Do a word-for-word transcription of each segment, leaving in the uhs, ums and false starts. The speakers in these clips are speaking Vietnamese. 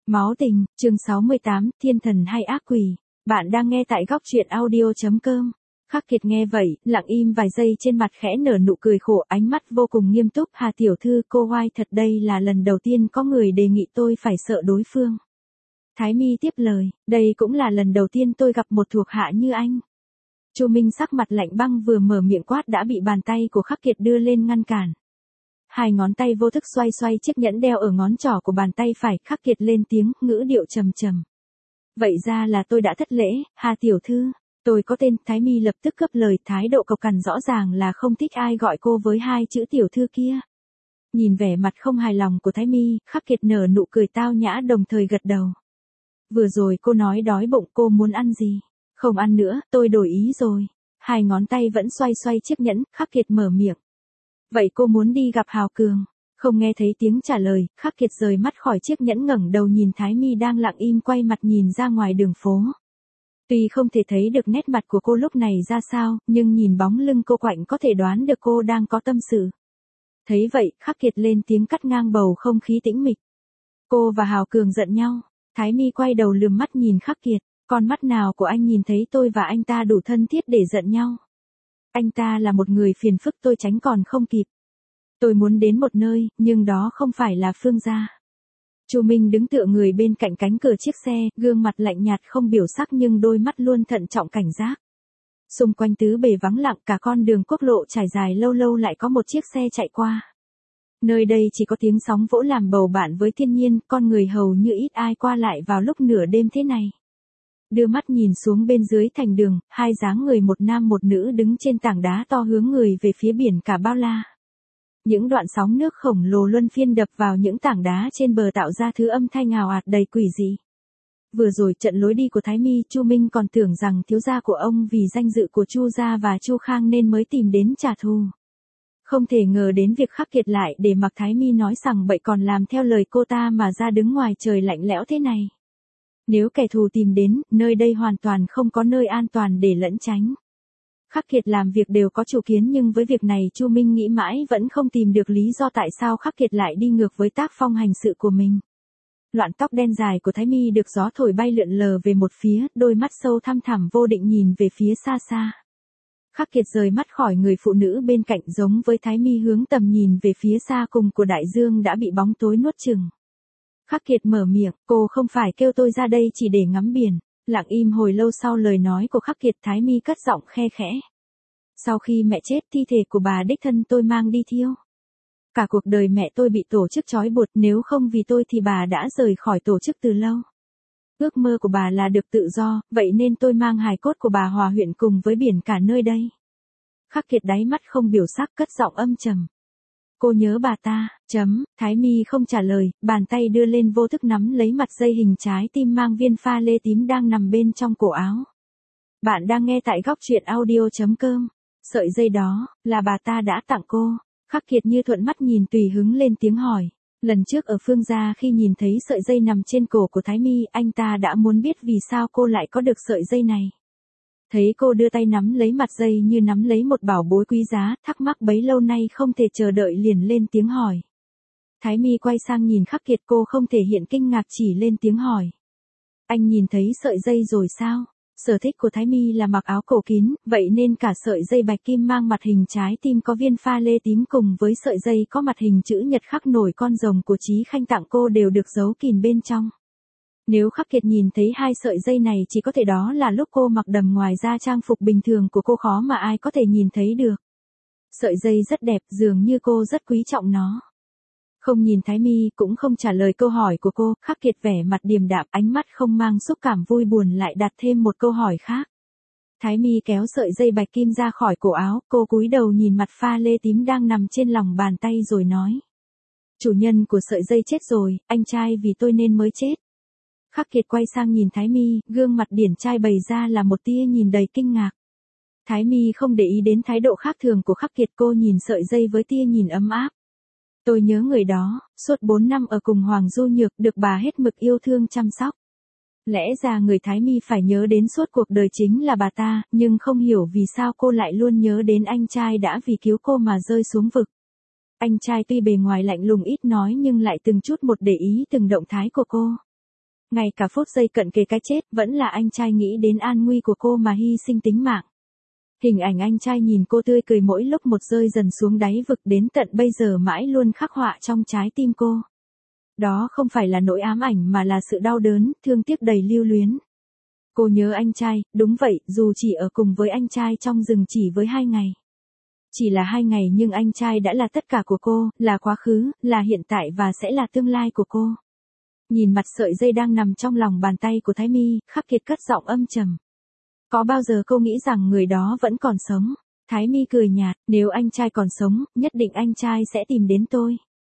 Máu tình, chương sáu mươi tám, thiên thần hay ác quỷ. Bạn đang nghe tại góc truyện audio.com. Khắc Kiệt nghe vậy, lặng im vài giây, trên mặt khẽ nở nụ cười khổ, ánh mắt vô cùng nghiêm túc. Hà tiểu thư, cô oai thật, đây là lần đầu tiên có người đề nghị tôi phải sợ đối phương. Thái Mi tiếp lời, đây cũng là lần đầu tiên tôi gặp một thuộc hạ như anh. Chu Minh sắc mặt lạnh băng, vừa mở miệng quát đã bị bàn tay của Khắc Kiệt đưa lên ngăn cản. Hai ngón tay vô thức xoay xoay chiếc nhẫn đeo ở ngón trỏ của bàn tay phải. Khắc Kiệt lên tiếng, ngữ điệu trầm trầm. Vậy ra là tôi đã thất lễ, Hà tiểu thư. Tôi có tên. Thái Mi lập tức cướp lời, thái độ cộc cằn rõ ràng là không thích ai gọi cô với hai chữ tiểu thư kia. Nhìn vẻ mặt không hài lòng của Thái Mi, Khắc Kiệt nở nụ cười tao nhã, đồng thời gật đầu. Vừa rồi cô nói đói bụng, cô muốn ăn gì? Không ăn nữa, tôi đổi ý rồi. Hai ngón tay vẫn xoay xoay chiếc nhẫn. Khắc Kiệt mở miệng. Vậy cô muốn đi gặp Hào Cường? Không nghe thấy tiếng trả lời, Khắc Kiệt rời mắt khỏi chiếc nhẫn, ngẩng đầu nhìn Thái Mi đang lặng im quay mặt nhìn ra ngoài đường phố. Tuy không thể thấy được nét mặt của cô lúc này ra sao, nhưng nhìn bóng lưng cô quạnh có thể đoán được cô đang có tâm sự. Thấy vậy, Khắc Kiệt lên tiếng cắt ngang bầu không khí tĩnh mịch. Cô và Hào Cường giận nhau. Thái Mi quay đầu lườm mắt nhìn Khắc Kiệt. Con mắt nào của anh nhìn thấy tôi và anh ta đủ thân thiết để giận nhau? Anh ta là một người phiền phức, tôi tránh còn không kịp. Tôi muốn đến một nơi, nhưng đó không phải là Phương gia. Chu Minh đứng tựa người bên cạnh cánh cửa chiếc xe, gương mặt lạnh nhạt không biểu sắc nhưng đôi mắt luôn thận trọng cảnh giác. Xung quanh tứ bề vắng lặng, cả con đường quốc lộ trải dài, lâu lâu lại có một chiếc xe chạy qua. Nơi đây chỉ có tiếng sóng vỗ làm bầu bạn với thiên nhiên, con người hầu như ít ai qua lại vào lúc nửa đêm thế này. Đưa mắt nhìn xuống bên dưới thành đường, hai dáng người một nam một nữ đứng trên tảng đá to hướng người về phía biển cả bao la. Những đoạn sóng nước khổng lồ luân phiên đập vào những tảng đá trên bờ tạo ra thứ âm thanh ào ạt đầy quỷ dị. Vừa rồi trận lối đi của Thái Mi, Chu Minh còn tưởng rằng thiếu gia của ông vì danh dự của Chu gia và Chu Khang nên mới tìm đến trả thù. Không thể ngờ đến việc Khắc Kiệt lại để mặc Thái Mi nói sằng bậy, còn làm theo lời cô ta mà ra đứng ngoài trời lạnh lẽo thế này. Nếu kẻ thù tìm đến, nơi đây hoàn toàn không có nơi an toàn để lẩn tránh. Khắc Kiệt làm việc đều có chủ kiến, nhưng với việc này Chu Minh nghĩ mãi vẫn không tìm được lý do tại sao Khắc Kiệt lại đi ngược với tác phong hành sự của mình. Loạn tóc đen dài của Thái Mi được gió thổi bay lượn lờ về một phía, đôi mắt sâu thăm thẳm vô định nhìn về phía xa xa. Khắc Kiệt rời mắt khỏi người phụ nữ bên cạnh, giống với Thái Mi hướng tầm nhìn về phía xa cùng của đại dương đã bị bóng tối nuốt chửng. Khắc Kiệt mở miệng, cô không phải kêu tôi ra đây chỉ để ngắm biển. Lặng im hồi lâu sau lời nói của Khắc Kiệt, Thái Mi cất giọng khe khẽ. Sau khi mẹ chết, thi thể của bà đích thân tôi mang đi thiêu. Cả cuộc đời mẹ tôi bị tổ chức trói buộc, nếu không vì tôi thì bà đã rời khỏi tổ chức từ lâu. Ước mơ của bà là được tự do, vậy nên tôi mang hài cốt của bà hòa huyện cùng với biển cả nơi đây. Khắc Kiệt đáy mắt không biểu sắc, cất giọng âm trầm. Cô nhớ bà ta, chấm. Thái Mi không trả lời, bàn tay đưa lên vô thức nắm lấy mặt dây hình trái tim mang viên pha lê tím đang nằm bên trong cổ áo. Bạn đang nghe tại góc truyện audio.com. Sợi dây đó, là bà ta đã tặng cô. Khắc Kiệt như thuận mắt nhìn tùy hứng lên tiếng hỏi. Lần trước ở Phương gia khi nhìn thấy sợi dây nằm trên cổ của Thái Mi, anh ta đã muốn biết vì sao cô lại có được sợi dây này. Thấy cô đưa tay nắm lấy mặt dây như nắm lấy một bảo bối quý giá, thắc mắc bấy lâu nay không thể chờ đợi liền lên tiếng hỏi. Thái Mi quay sang nhìn Khắc Kiệt, cô không thể hiện kinh ngạc chỉ lên tiếng hỏi. Anh nhìn thấy sợi dây rồi sao? Sở thích của Thái Mi là mặc áo cổ kín, vậy nên cả sợi dây bạch kim mang mặt hình trái tim có viên pha lê tím cùng với sợi dây có mặt hình chữ nhật khắc nổi con rồng của Chí Khanh tặng cô đều được giấu kín bên trong. Nếu Khắc Kiệt nhìn thấy hai sợi dây này chỉ có thể đó là lúc cô mặc đầm, ngoài ra trang phục bình thường của cô khó mà ai có thể nhìn thấy được. Sợi dây rất đẹp, dường như cô rất quý trọng nó. Không nhìn Thái Mi, cũng không trả lời câu hỏi của cô, Khắc Kiệt vẻ mặt điềm đạm, ánh mắt không mang xúc cảm vui buồn, lại đặt thêm một câu hỏi khác. Thái Mi kéo sợi dây bạch kim ra khỏi cổ áo, cô cúi đầu nhìn mặt pha lê tím đang nằm trên lòng bàn tay rồi nói. Chủ nhân của sợi dây chết rồi, anh trai vì tôi nên mới chết. Khắc Kiệt quay sang nhìn Thái Mi, gương mặt điển trai bày ra là một tia nhìn đầy kinh ngạc. Thái Mi không để ý đến thái độ khác thường của Khắc Kiệt, cô nhìn sợi dây với tia nhìn ấm áp. Tôi nhớ người đó, suốt bốn năm ở cùng Hoàng Du Nhược, được bà hết mực yêu thương chăm sóc. Lẽ ra người Thái Mi phải nhớ đến suốt cuộc đời chính là bà ta, nhưng không hiểu vì sao cô lại luôn nhớ đến anh trai đã vì cứu cô mà rơi xuống vực. Anh trai tuy bề ngoài lạnh lùng ít nói nhưng lại từng chút một để ý từng động thái của cô. Ngay cả phút giây cận kề cái chết, vẫn là anh trai nghĩ đến an nguy của cô mà hy sinh tính mạng. Hình ảnh anh trai nhìn cô tươi cười mỗi lúc một rơi dần xuống đáy vực đến tận bây giờ mãi luôn khắc họa trong trái tim cô. Đó không phải là nỗi ám ảnh mà là sự đau đớn, thương tiếc đầy lưu luyến. Cô nhớ anh trai, đúng vậy, dù chỉ ở cùng với anh trai trong rừng chỉ với hai ngày. Chỉ là hai ngày nhưng anh trai đã là tất cả của cô, là quá khứ, là hiện tại và sẽ là tương lai của cô. Nhìn mặt sợi dây đang nằm trong lòng bàn tay của Thái My, Khắc Kiệt cất giọng âm trầm. Có bao giờ cô nghĩ rằng người đó vẫn còn sống? Thái My cười nhạt, nếu anh trai còn sống, nhất định anh trai sẽ tìm đến tôi.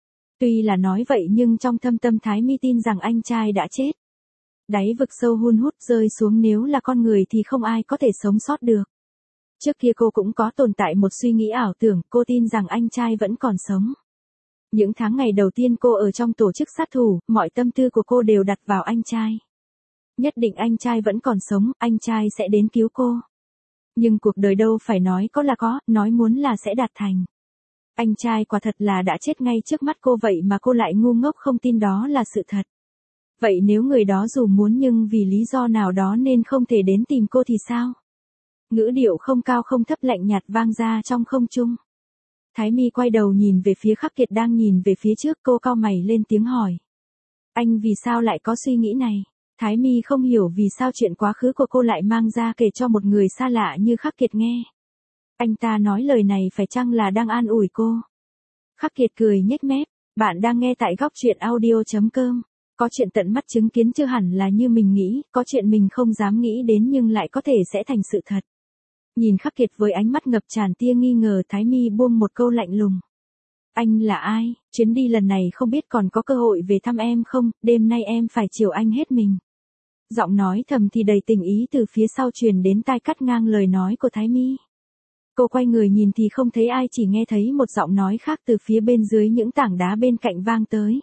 Tuy là nói vậy nhưng trong thâm tâm Thái My tin rằng anh trai đã chết. Đáy vực sâu hun hút rơi xuống, nếu là con người thì không ai có thể sống sót được. Trước kia cô cũng có tồn tại một suy nghĩ ảo tưởng, cô tin rằng anh trai vẫn còn sống. Những tháng ngày đầu tiên cô ở trong tổ chức sát thủ, mọi tâm tư của cô đều đặt vào anh trai. Nhất định anh trai vẫn còn sống, anh trai sẽ đến cứu cô. Nhưng cuộc đời đâu phải nói có là có, nói muốn là sẽ đạt thành. Anh trai quả thật là đã chết ngay trước mắt cô, vậy mà cô lại ngu ngốc không tin đó là sự thật. Vậy nếu người đó dù muốn nhưng vì lý do nào đó nên không thể đến tìm cô thì sao? Ngữ điệu không cao không thấp lạnh nhạt vang ra trong không trung. Thái My quay đầu nhìn về phía Khắc Kiệt đang nhìn về phía trước, cô cau mày lên tiếng hỏi. Anh vì sao lại có suy nghĩ này? Thái My không hiểu vì sao chuyện quá khứ của cô lại mang ra kể cho một người xa lạ như Khắc Kiệt nghe. Anh ta nói lời này phải chăng là đang an ủi cô? Khắc Kiệt cười nhếch mép, bạn đang nghe tại góc truyện audio chấm com. Có chuyện tận mắt chứng kiến chưa hẳn là như mình nghĩ, có chuyện mình không dám nghĩ đến nhưng lại có thể sẽ thành sự thật. Nhìn Khắc Kiệt với ánh mắt ngập tràn tia nghi ngờ, Thái My buông một câu lạnh lùng. Anh là ai? Chuyến đi lần này không biết còn có cơ hội về thăm em không, đêm nay em phải chiều anh hết mình. Giọng nói thầm thì đầy tình ý từ phía sau truyền đến tai, cắt ngang lời nói của Thái My. Cô quay người nhìn thì không thấy ai, chỉ nghe thấy một giọng nói khác từ phía bên dưới những tảng đá bên cạnh vang tới.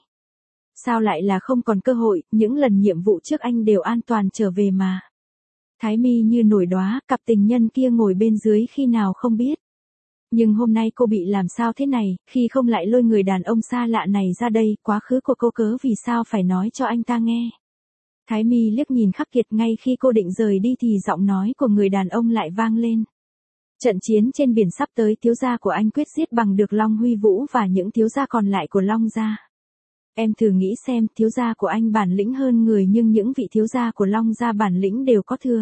Sao lại là không còn cơ hội, những lần nhiệm vụ trước anh đều an toàn trở về mà. Thái My như nổi đóa, cặp tình nhân kia ngồi bên dưới khi nào không biết. Nhưng hôm nay cô bị làm sao thế này, khi không lại lôi người đàn ông xa lạ này ra đây, quá khứ của cô cớ vì sao phải nói cho anh ta nghe. Thái My liếc nhìn Khắc Kiệt, ngay khi cô định rời đi thì giọng nói của người đàn ông lại vang lên. Trận chiến trên biển sắp tới, thiếu gia của anh quyết giết bằng được Long Huy Vũ và những thiếu gia còn lại của Long gia. Em thử nghĩ xem, thiếu gia của anh bản lĩnh hơn người nhưng những vị thiếu gia của Long gia bản lĩnh đều có thừa.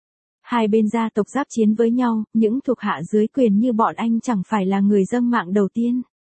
Hai bên gia tộc giáp chiến với nhau, những thuộc hạ dưới quyền như bọn anh chẳng phải là người dâng mạng đầu tiên.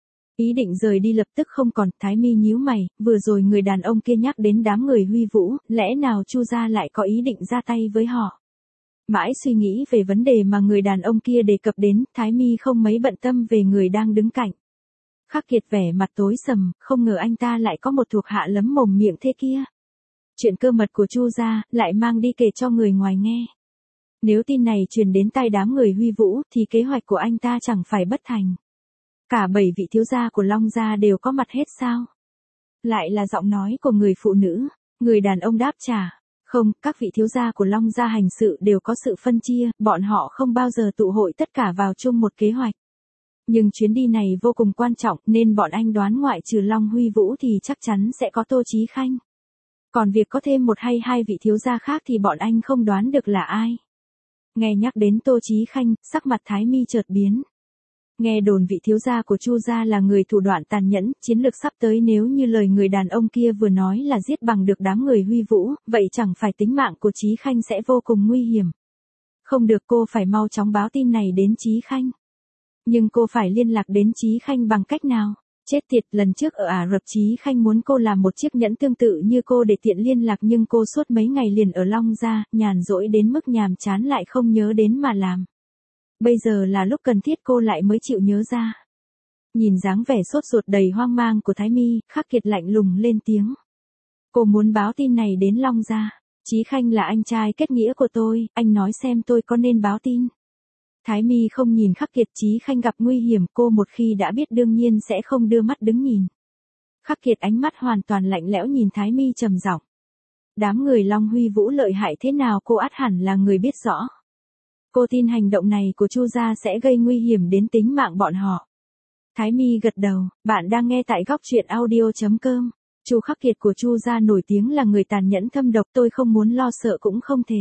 Ý định rời đi lập tức không còn. Thái My nhíu mày, vừa rồi người đàn ông kia nhắc đến đám người Huy Vũ, lẽ nào Chu gia lại có ý định ra tay với họ? Mãi suy nghĩ về vấn đề mà người đàn ông kia đề cập đến, Thái My không mấy bận tâm về người đang đứng cạnh. Khắc Kiệt vẻ mặt tối sầm, không ngờ anh ta lại có một thuộc hạ lấm mồm miệng thế kia. Chuyện cơ mật của Chu gia, lại mang đi kể cho người ngoài nghe. Nếu tin này truyền đến tai đám người Huy Vũ, thì kế hoạch của anh ta chẳng phải bất thành. Cả bảy vị thiếu gia của Long gia đều có mặt hết sao? Lại là giọng nói của người phụ nữ. Người đàn ông đáp trả. Không, các vị thiếu gia của Long gia hành sự đều có sự phân chia, bọn họ không bao giờ tụ hội tất cả vào chung một kế hoạch. Nhưng chuyến đi này vô cùng quan trọng nên bọn anh đoán ngoại trừ Long Huy Vũ thì chắc chắn sẽ có Tô Chí Khanh. Còn việc có thêm một hay hai vị thiếu gia khác thì bọn anh không đoán được là ai. Nghe nhắc đến Tô Chí Khanh, sắc mặt Thái My chợt biến. Nghe đồn vị thiếu gia của Chu gia là người thủ đoạn tàn nhẫn, chiến lược sắp tới nếu như lời người đàn ông kia vừa nói là giết bằng được đám người Huy Vũ, vậy chẳng phải tính mạng của Chí Khanh sẽ vô cùng nguy hiểm. Không được, cô phải mau chóng báo tin này đến Chí Khanh. Nhưng cô phải liên lạc đến Chí Khanh bằng cách nào? Chết tiệt, lần trước ở Ả Rập Chí Khanh muốn cô làm một chiếc nhẫn tương tự như cô để tiện liên lạc nhưng cô suốt mấy ngày liền ở Long gia, nhàn rỗi đến mức nhàm chán lại không nhớ đến mà làm. Bây giờ là lúc cần thiết cô lại mới chịu nhớ ra. Nhìn dáng vẻ sốt ruột đầy hoang mang của Thái My, Khắc Kiệt lạnh lùng lên tiếng. Cô muốn báo tin này đến Long gia. Chí Khanh là anh trai kết nghĩa của tôi, anh nói xem tôi có nên báo tin. Thái My không nhìn Khắc Kiệt. Chí Khanh gặp nguy hiểm, cô một khi đã biết đương nhiên sẽ không đưa mắt đứng nhìn. Khắc Kiệt ánh mắt hoàn toàn lạnh lẽo nhìn Thái My trầm giọng. Đám người Long Huy Vũ lợi hại thế nào cô ắt hẳn là người biết rõ. Cô tin hành động này của Chu gia sẽ gây nguy hiểm đến tính mạng bọn họ. Thái My gật đầu, bạn đang nghe tại góc truyện audio chấm com. Chu Khắc Kiệt của Chu gia nổi tiếng là người tàn nhẫn thâm độc, tôi không muốn lo sợ cũng không thể.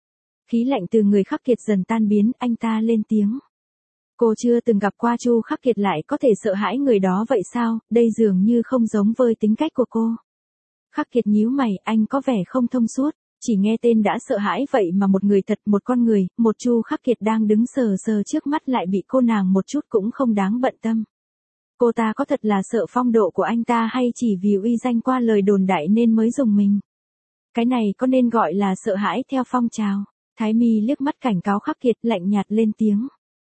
Khí lạnh từ người Khắc Kiệt dần tan biến, anh ta lên tiếng. Cô chưa từng gặp qua Chu Khắc Kiệt lại có thể sợ hãi người đó vậy sao, đây dường như không giống với tính cách của cô. Khắc Kiệt nhíu mày, anh có vẻ không thông suốt, chỉ nghe tên đã sợ hãi vậy mà một người thật, một con người, một Chu Khắc Kiệt đang đứng sờ sờ trước mắt lại bị cô nàng một chút cũng không đáng bận tâm. Cô ta có thật là sợ phong độ của anh ta hay chỉ vì uy danh qua lời đồn đại nên mới dùng mình? Cái này có nên gọi là sợ hãi theo phong trào? Thái Mi liếc mắt cảnh cáo Khắc Kiệt, lạnh nhạt lên tiếng.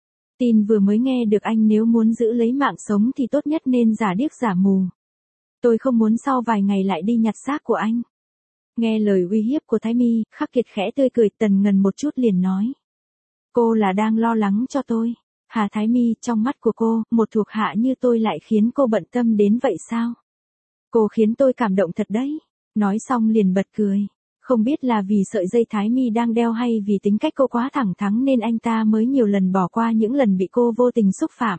Tin vừa mới nghe được, anh nếu muốn giữ lấy mạng sống thì tốt nhất nên giả điếc giả mù. Tôi không muốn sau vài ngày lại đi nhặt xác của anh. Nghe lời uy hiếp của Thái Mi, Khắc Kiệt khẽ tươi cười, tần ngần một chút liền nói. Cô là đang lo lắng cho tôi. Hà Thái Mi, trong mắt của cô, một thuộc hạ như tôi lại khiến cô bận tâm đến vậy sao? Cô khiến tôi cảm động thật đấy. Nói xong liền bật cười. Không biết là vì sợi dây Thái Mi đang đeo hay vì tính cách cô quá thẳng thắn nên anh ta mới nhiều lần bỏ qua những lần bị cô vô tình xúc phạm.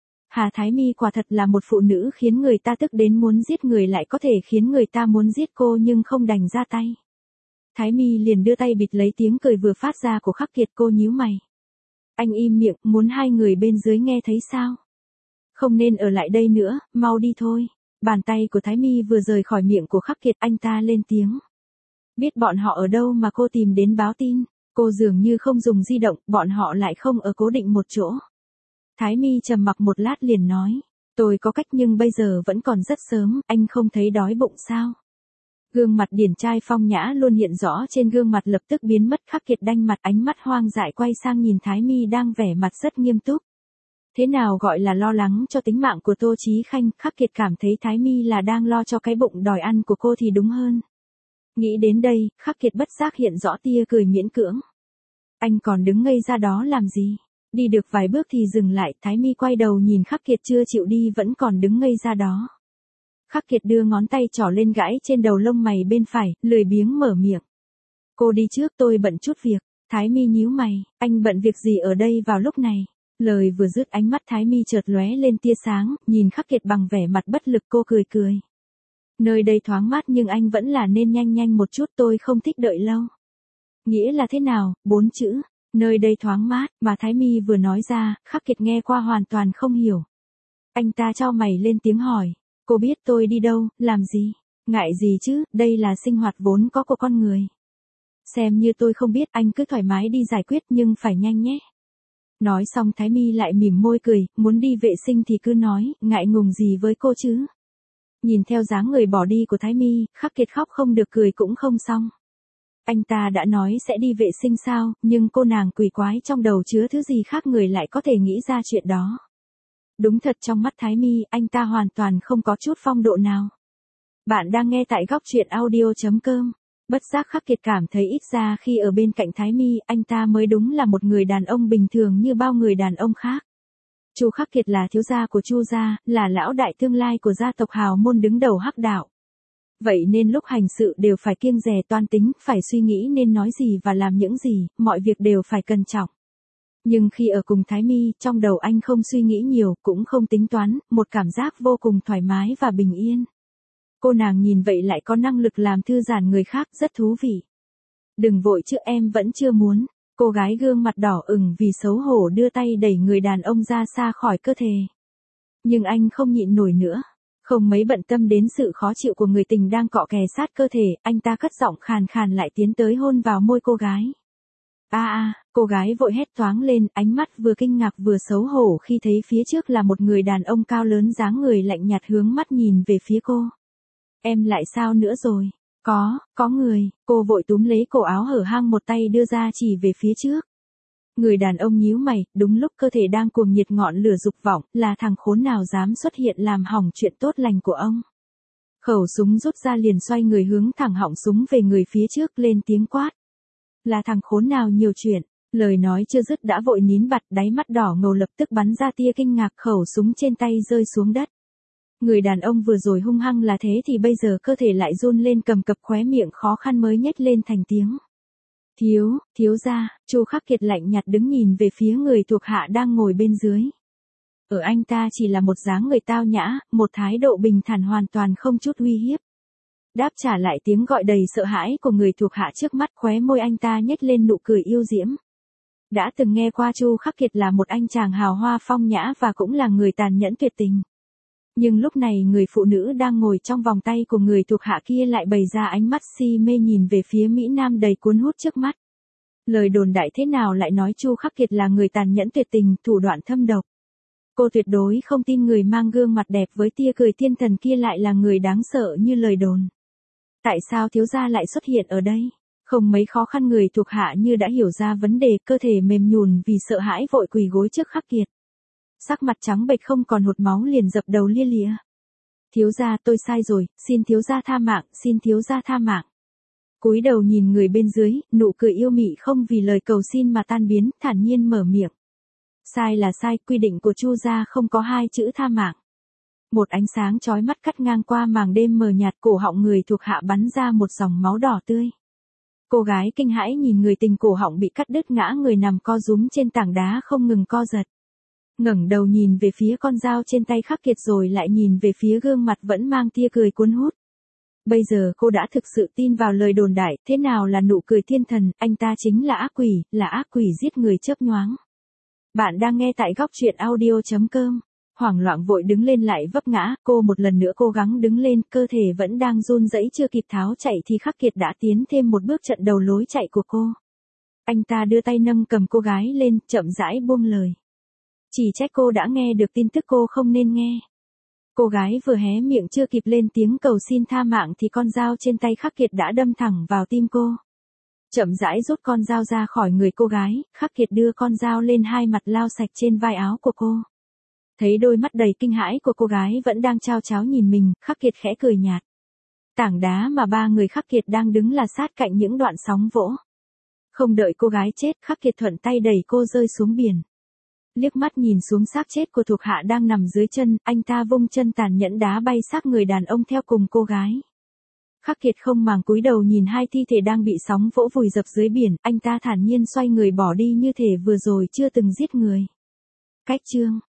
Hà Thái Mi quả thật là một phụ nữ khiến người ta tức đến muốn giết người, lại có thể khiến người ta muốn giết cô nhưng không đành ra tay. Thái Mi liền đưa tay bịt lấy tiếng cười vừa phát ra của Khắc Kiệt. Cô nhíu mày. Anh im miệng, muốn hai người bên dưới nghe thấy sao? Không nên ở lại đây nữa, mau đi thôi. Bàn tay của Thái Mi vừa rời khỏi miệng của Khắc Kiệt, anh ta lên tiếng. Biết bọn họ ở đâu mà cô tìm đến báo tin? Cô dường như không dùng di động, bọn họ lại không ở cố định một chỗ. Thái Mi trầm mặc một lát liền nói. Tôi có cách nhưng bây giờ vẫn còn rất sớm, anh không thấy đói bụng sao? Gương mặt điển trai phong nhã luôn hiện rõ trên gương mặt lập tức biến mất. Khắc Kiệt đanh mặt, ánh mắt hoang dại quay sang nhìn Thái Mi đang vẻ mặt rất nghiêm túc. Thế nào gọi là lo lắng cho tính mạng của Tô Chí Khanh? Khắc Kiệt cảm thấy Thái Mi là đang lo cho cái bụng đòi ăn của cô thì đúng hơn. Nghĩ đến đây, Khắc Kiệt bất giác hiện rõ tia cười miễn cưỡng. Anh còn đứng ngây ra đó làm gì? Đi được vài bước thì dừng lại, Thái Mi quay đầu nhìn Khắc Kiệt chưa chịu đi vẫn còn đứng ngây ra đó. Khắc Kiệt đưa ngón tay trỏ lên gãi trên đầu lông mày bên phải, lười biếng mở miệng. Cô đi trước, tôi bận chút việc. Thái Mi nhíu mày, anh bận việc gì ở đây vào lúc này? Lời vừa dứt ánh mắt Thái Mi chợt lóe lên tia sáng, nhìn Khắc Kiệt bằng vẻ mặt bất lực. Cô cười cười. Nơi đây thoáng mát nhưng anh vẫn là nên nhanh nhanh một chút, tôi không thích đợi lâu. Nghĩa là thế nào? Bốn chữ. Nơi đây thoáng mát, mà Thái Mi vừa nói ra, Khắc Kiệt nghe qua hoàn toàn không hiểu. Anh ta chau mày lên tiếng hỏi. Cô biết tôi đi đâu, làm gì? Ngại gì chứ, đây là sinh hoạt vốn có của con người. Xem như tôi không biết, anh cứ thoải mái đi giải quyết nhưng phải nhanh nhé. Nói xong Thái Mi lại mỉm môi cười, muốn đi vệ sinh thì cứ nói, ngại ngùng gì với cô chứ. Nhìn theo dáng người bỏ đi của Thái Mi, Khắc Kiệt khóc không được cười cũng không xong. Anh ta đã nói sẽ đi vệ sinh sao, nhưng cô nàng quỷ quái trong đầu chứa thứ gì khác người lại có thể nghĩ ra chuyện đó. Đúng thật, trong mắt Thái Mi, anh ta hoàn toàn không có chút phong độ nào. Bạn đang nghe tại góc truyện audio chấm com. Bất giác Khắc Kiệt cảm thấy ít ra khi ở bên cạnh Thái Mi, anh ta mới đúng là một người đàn ông bình thường như bao người đàn ông khác. Chu Khắc Kiệt là thiếu gia của Chu gia, là lão đại tương lai của gia tộc hào môn đứng đầu Hắc đạo. Vậy nên lúc hành sự đều phải kiêng dè toan tính, phải suy nghĩ nên nói gì và làm những gì, mọi việc đều phải cẩn trọng. Nhưng khi ở cùng Thái Mi, trong đầu anh không suy nghĩ nhiều, cũng không tính toán, một cảm giác vô cùng thoải mái và bình yên. Cô nàng nhìn vậy lại có năng lực làm thư giãn người khác, rất thú vị. Đừng vội chứ, em vẫn chưa muốn. Cô gái gương mặt đỏ ửng vì xấu hổ đưa tay đẩy người đàn ông ra xa khỏi cơ thể. Nhưng anh không nhịn nổi nữa. Không mấy bận tâm đến sự khó chịu của người tình đang cọ kè sát cơ thể, anh ta cất giọng khàn khàn lại tiến tới hôn vào môi cô gái. A a, cô gái vội hét toáng lên, ánh mắt vừa kinh ngạc vừa xấu hổ khi thấy phía trước là một người đàn ông cao lớn dáng người lạnh nhạt hướng mắt nhìn về phía cô. Em lại sao nữa rồi? Có, có người, cô vội túm lấy cổ áo hở hang một tay đưa ra chỉ về phía trước. Người đàn ông nhíu mày, đúng lúc cơ thể đang cuồng nhiệt ngọn lửa dục vọng, là thằng khốn nào dám xuất hiện làm hỏng chuyện tốt lành của ông. Khẩu súng rút ra liền xoay người hướng thẳng họng súng về người phía trước lên tiếng quát. Là thằng khốn nào nhiều chuyện, lời nói chưa dứt đã vội nín bặt, đáy mắt đỏ ngầu lập tức bắn ra tia kinh ngạc, khẩu súng trên tay rơi xuống đất. Người đàn ông vừa rồi hung hăng là thế thì bây giờ cơ thể lại run lên cầm cập, khóe miệng khó khăn mới nhếch lên thành tiếng. Thiếu, thiếu gia. Chu Khắc Kiệt lạnh nhạt đứng nhìn về phía người thuộc hạ đang ngồi bên dưới. Ở anh ta chỉ là một dáng người tao nhã, một thái độ bình thản hoàn toàn không chút uy hiếp. Đáp trả lại tiếng gọi đầy sợ hãi của người thuộc hạ trước mắt, khóe môi anh ta nhếch lên nụ cười yêu diễm. Đã từng nghe qua Chu Khắc Kiệt là một anh chàng hào hoa phong nhã và cũng là người tàn nhẫn tuyệt tình. Nhưng lúc này người phụ nữ đang ngồi trong vòng tay của người thuộc hạ kia lại bày ra ánh mắt si mê nhìn về phía Mỹ Nam đầy cuốn hút trước mắt. Lời đồn đại thế nào lại nói Chu Khắc Kiệt là người tàn nhẫn tuyệt tình, thủ đoạn thâm độc. Cô tuyệt đối không tin người mang gương mặt đẹp với tia cười thiên thần kia lại là người đáng sợ như lời đồn. Tại sao thiếu gia lại xuất hiện ở đây? Không mấy khó khăn người thuộc hạ như đã hiểu ra vấn đề, cơ thể mềm nhùn vì sợ hãi vội quỳ gối trước Khắc Kiệt. Sắc mặt trắng bệch không còn hột máu liền dập đầu lia lịa. Thiếu gia, tôi sai rồi, xin thiếu gia tha mạng, xin thiếu gia tha mạng. Cúi đầu nhìn người bên dưới, nụ cười yêu mị không vì lời cầu xin mà tan biến, thản nhiên mở miệng. Sai là sai, quy định của Chu gia không có hai chữ tha mạng. Một ánh sáng chói mắt cắt ngang qua màng đêm mờ nhạt, cổ họng người thuộc hạ bắn ra một dòng máu đỏ tươi. Cô gái kinh hãi nhìn người tình cổ họng bị cắt đứt ngã người nằm co rúm trên tảng đá không ngừng co giật. Ngẩng đầu nhìn về phía con dao trên tay Khắc Kiệt rồi lại nhìn về phía gương mặt vẫn mang tia cười cuốn hút. Bây giờ cô đã thực sự tin vào lời đồn đại, thế nào là nụ cười thiên thần, anh ta chính là ác quỷ, là ác quỷ giết người chớp nhoáng. Bạn đang nghe tại góc truyện audio chấm com. Hoảng loạn vội đứng lên lại vấp ngã, cô một lần nữa cố gắng đứng lên, cơ thể vẫn đang run rẩy chưa kịp tháo chạy thì Khắc Kiệt đã tiến thêm một bước chặn đầu lối chạy của cô. Anh ta đưa tay nâng cầm cô gái lên, chậm rãi buông lời. Chỉ trách cô đã nghe được tin tức cô không nên nghe. Cô gái vừa hé miệng chưa kịp lên tiếng cầu xin tha mạng thì con dao trên tay Khắc Kiệt đã đâm thẳng vào tim cô. Chậm rãi rút con dao ra khỏi người cô gái, Khắc Kiệt đưa con dao lên hai mặt lao sạch trên vai áo của cô. Thấy đôi mắt đầy kinh hãi của cô gái vẫn đang chao cháo nhìn mình, Khắc Kiệt khẽ cười nhạt. Tảng đá mà ba người Khắc Kiệt đang đứng là sát cạnh những đoạn sóng vỗ. Không đợi cô gái chết, Khắc Kiệt thuận tay đẩy cô rơi xuống biển. Liếc mắt nhìn xuống xác chết của thuộc hạ đang nằm dưới chân, anh ta vung chân tàn nhẫn đá bay xác người đàn ông theo cùng cô gái. Khắc Kiệt không màng cúi đầu nhìn hai thi thể đang bị sóng vỗ vùi dập dưới biển, anh ta thản nhiên xoay người bỏ đi như thể vừa rồi chưa từng giết người. Cách chương